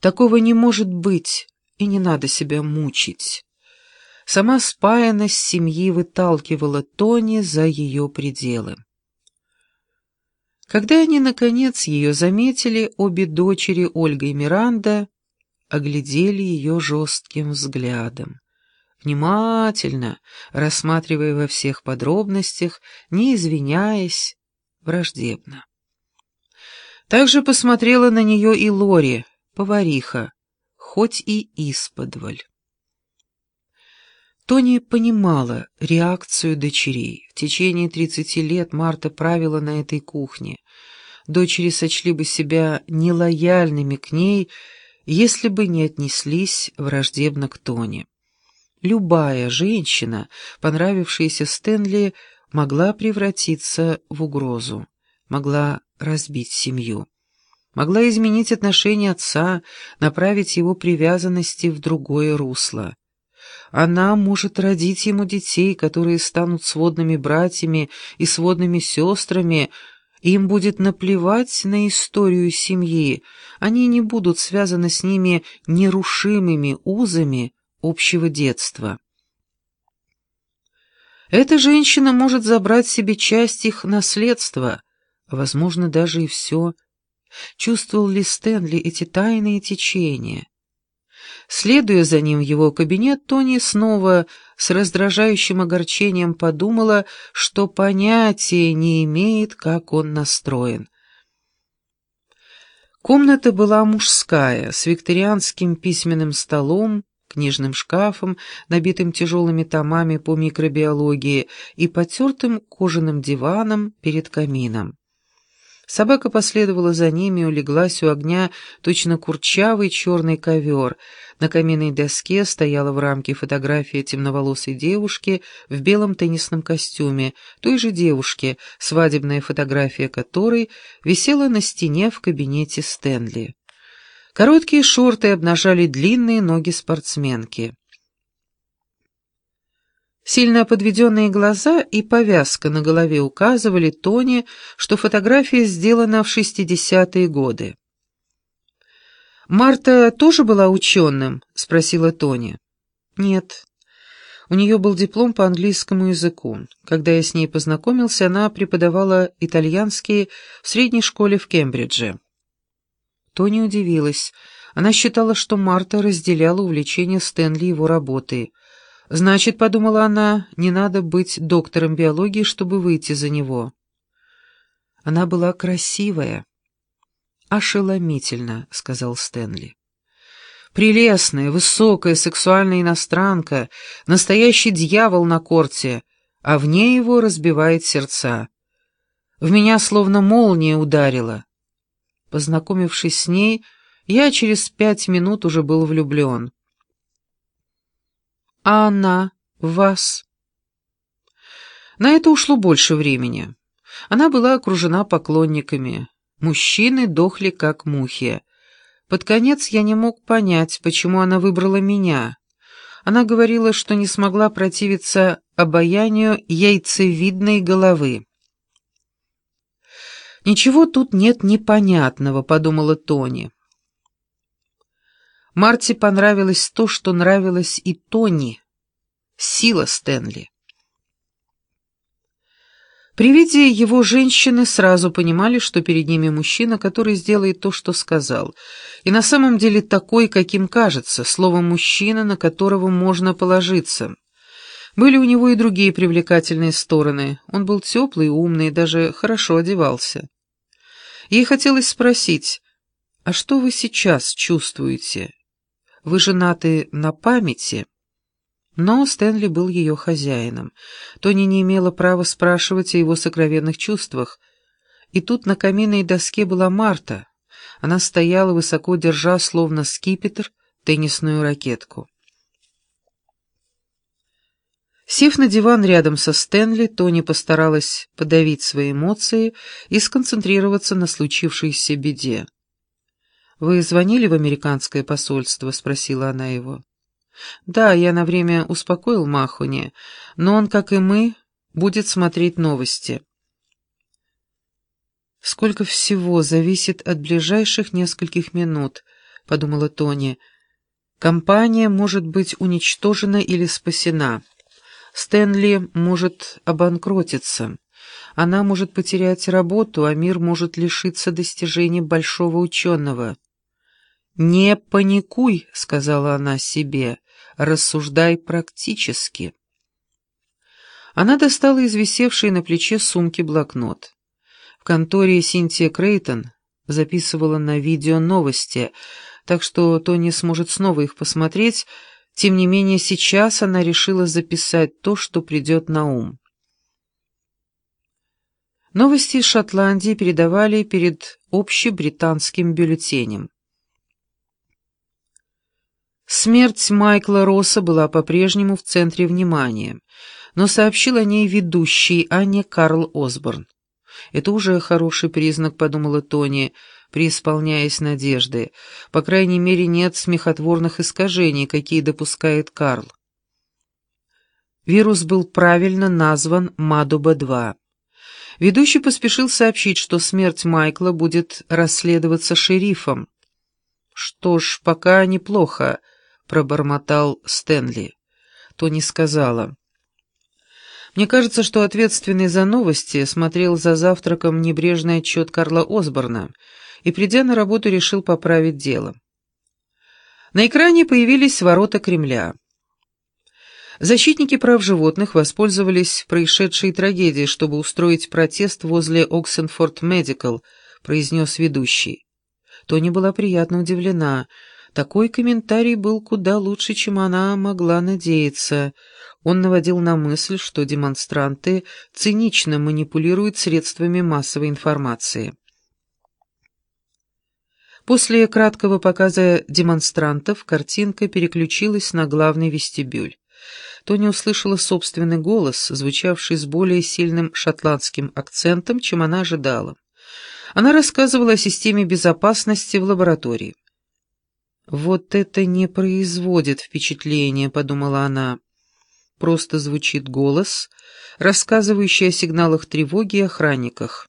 Такого не может быть, и не надо себя мучить. Сама спаянность семьи выталкивала Тони за ее пределы. Когда они, наконец, ее заметили, обе дочери, Ольга и Миранда, оглядели ее жестким взглядом, внимательно рассматривая во всех подробностях, не извиняясь, враждебно. Также посмотрела на нее и Лори, повариха, хоть и исподволь. Тони понимала реакцию дочерей. В течение 30 лет Марта правила на этой кухне. Дочери сочли бы себя нелояльными к ней, если бы не отнеслись враждебно к Тони. Любая женщина, понравившаяся Стэнли, могла превратиться в угрозу, могла разбить семью, могла изменить отношение отца, направить его привязанности в другое русло. Она может родить ему детей, которые станут сводными братьями и сводными сестрами, и им будет наплевать на историю семьи, они не будут связаны с ними нерушимыми узами общего детства. Эта женщина может забрать себе часть их наследства, а, возможно, даже и все. Чувствовал ли Стэнли эти тайные течения? Следуя за ним в его кабинет, Тони снова с раздражающим огорчением подумала, что понятия не имеет, как он настроен. Комната была мужская, с викторианским письменным столом, книжным шкафом, набитым тяжелыми томами по микробиологии, и потертым кожаным диваном перед камином. Собака последовала за ними и улеглась у огня, точно курчавый черный ковер. На каминной доске стояла в рамке фотография темноволосой девушки в белом теннисном костюме, той же девушки, свадебная фотография которой висела на стене в кабинете Стэнли. Короткие шорты обнажали длинные ноги спортсменки. Сильно подведенные глаза и повязка на голове указывали Тони, что фотография сделана в 60-е годы. «Марта тоже была ученым?» — спросила Тони. «Нет. У нее был диплом по английскому языку. Когда я с ней познакомился, она преподавала итальянский в средней школе в Кембридже». Тони удивилась. Она считала, что Марта разделяла увлечение Стэнли его работой. «Значит, — подумала она, — не надо быть доктором биологии, чтобы выйти за него». Она была красивая. «Ошеломительно», — сказал Стэнли. «Прелестная, высокая, сексуальная иностранка, настоящий дьявол на корте, а вне его разбивает сердца. В меня словно молния ударила. Познакомившись с ней, я через 5 минут уже был влюблен». «А она в вас?» На это ушло больше времени. Она была окружена поклонниками. Мужчины дохли как мухи. Под конец я не мог понять, почему она выбрала меня. Она говорила, что не смогла противиться обаянию яйцевидной головы. «Ничего тут нет непонятного», — подумала Тони. Марте понравилось то, что нравилось и Тони. Сила Стэнли. При виде его женщины сразу понимали, что перед ними мужчина, который сделает то, что сказал, и на самом деле такой, каким кажется, словом, мужчина, на которого можно положиться. Были у него и другие привлекательные стороны. Он был теплый, умный, даже хорошо одевался. Ей хотелось спросить: «А что вы сейчас чувствуете? Вы женаты на памяти?» Но Стэнли был ее хозяином. Тони не имела права спрашивать о его сокровенных чувствах. И тут на каминной доске была Марта. Она стояла, высоко держа, словно скипетр, теннисную ракетку. Сев на диван рядом со Стэнли, Тони постаралась подавить свои эмоции и сконцентрироваться на случившейся беде. «Вы звонили в американское посольство?» — спросила она его. «Да, я на время успокоил Махони, но он, как и мы, будет смотреть новости». Сколько всего зависит от ближайших нескольких минут. — подумала Тони. «Компания может быть уничтожена или спасена. Стэнли может обанкротиться. Она может потерять работу, а мир может лишиться достижений большого ученого». «Не паникуй», — сказала она себе, — «рассуждай практически». Она достала из висевшей на плече сумки блокнот. В конторе Синтия Крейтон записывала на видео новости, так что Тони сможет снова их посмотреть. Тем не менее, сейчас она решила записать то, что придет на ум. Новости из Шотландии передавали перед общебританским бюллетенем. Смерть Майкла Росса была по-прежнему в центре внимания, но сообщил о ней ведущий, а не Карл Осборн. «Это уже хороший признак», — подумала Тони, преисполняясь надежды. «По крайней мере, нет смехотворных искажений, какие допускает Карл». Вирус был правильно назван Мадуба-2. Ведущий поспешил сообщить, что смерть Майкла будет расследоваться шерифом. «Что ж, пока неплохо», — пробормотал Стэнли. Тони сказала: «Мне кажется, что ответственный за новости смотрел за завтраком небрежный отчет Карла Осборна и, придя на работу, решил поправить дело». На экране появились ворота Кремля. Защитники прав животных воспользовались происшедшей трагедией, чтобы устроить протест возле Оксенфорд Медикал, произнес ведущий. Тони была приятно удивлена. Такой комментарий был куда лучше, чем она могла надеяться. Он наводил на мысль, что демонстранты цинично манипулируют средствами массовой информации. После краткого показа демонстрантов картинка переключилась на главный вестибюль. Тони услышала собственный голос, звучавший с более сильным шотландским акцентом, чем она ожидала. Она рассказывала о системе безопасности в лаборатории. «Вот это не производит впечатления», — подумала она. Просто звучит голос, рассказывающий о сигналах тревоги и охранниках.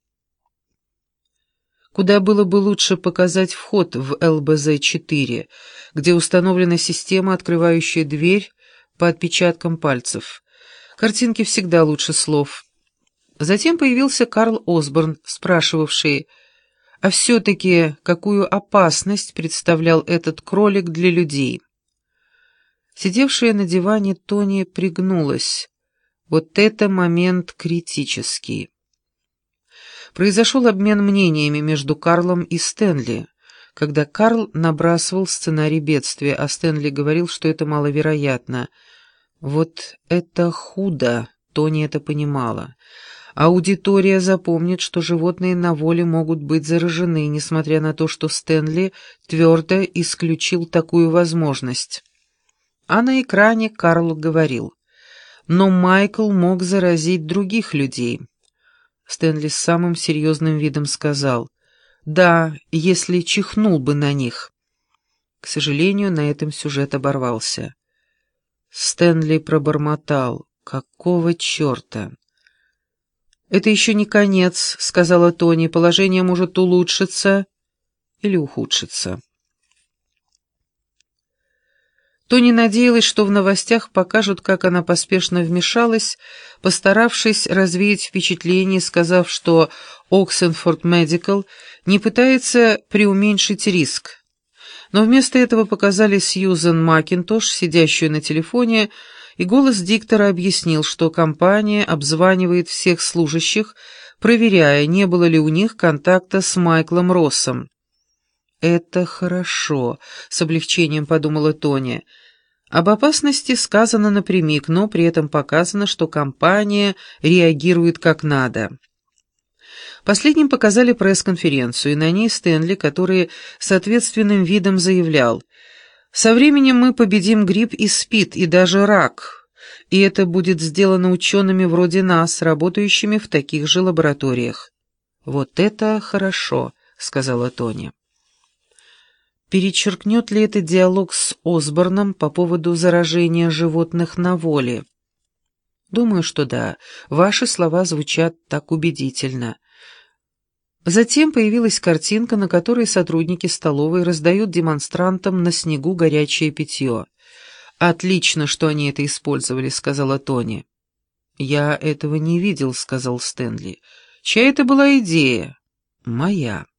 Куда было бы лучше показать вход в ЛБЗ-4, где установлена система, открывающая дверь по отпечаткам пальцев. Картинки всегда лучше слов. Затем появился Карл Осборн, спрашивавший: а все-таки какую опасность представлял этот кролик для людей? Сидевшая на диване Тони пригнулась. Вот это момент критический. Произошел обмен мнениями между Карлом и Стэнли, когда Карл набрасывал сценарий бедствия, а Стэнли говорил, что это маловероятно. Вот это худо, Тони это понимала. Аудитория запомнит, что животные на воле могут быть заражены, несмотря на то, что Стэнли твердо исключил такую возможность. А на экране Карл говорил: «Но Майкл мог заразить других людей». Стэнли с самым серьезным видом сказал: «Да, если чихнул бы на них». К сожалению, на этом сюжет оборвался. Стэнли пробормотал: «Какого черта?» «Это еще не конец», — сказала Тони. «Положение может улучшиться или ухудшиться». Тони надеялась, что в новостях покажут, как она поспешно вмешалась, постаравшись развеять впечатление, сказав, что Оксенфорд Медикал не пытается преуменьшить риск. Но вместо этого показали Сьюзен Макинтош, сидящую на телефоне, и голос диктора объяснил, что компания обзванивает всех служащих, проверяя, не было ли у них контакта с Майклом Россом. «Это хорошо», — с облегчением подумала Тони. Об опасности сказано напрямик, но при этом показано, что компания реагирует как надо. Последним показали пресс-конференцию, и на ней Стэнли, который с ответственным видом заявлял: «Со временем мы победим грипп и СПИД, и даже рак, и это будет сделано учеными вроде нас, работающими в таких же лабораториях». «Вот это хорошо», — сказала Тони. Перечеркнет ли это диалог с Осборном по поводу заражения животных на воле? Думаю, что да. Ваши слова звучат так убедительно. Затем появилась картинка, на которой сотрудники столовой раздают демонстрантам на снегу горячее питье. «Отлично, что они это использовали», — сказала Тони. «Я этого не видел», — сказал Стэнли. «Чья это была идея?» «Моя».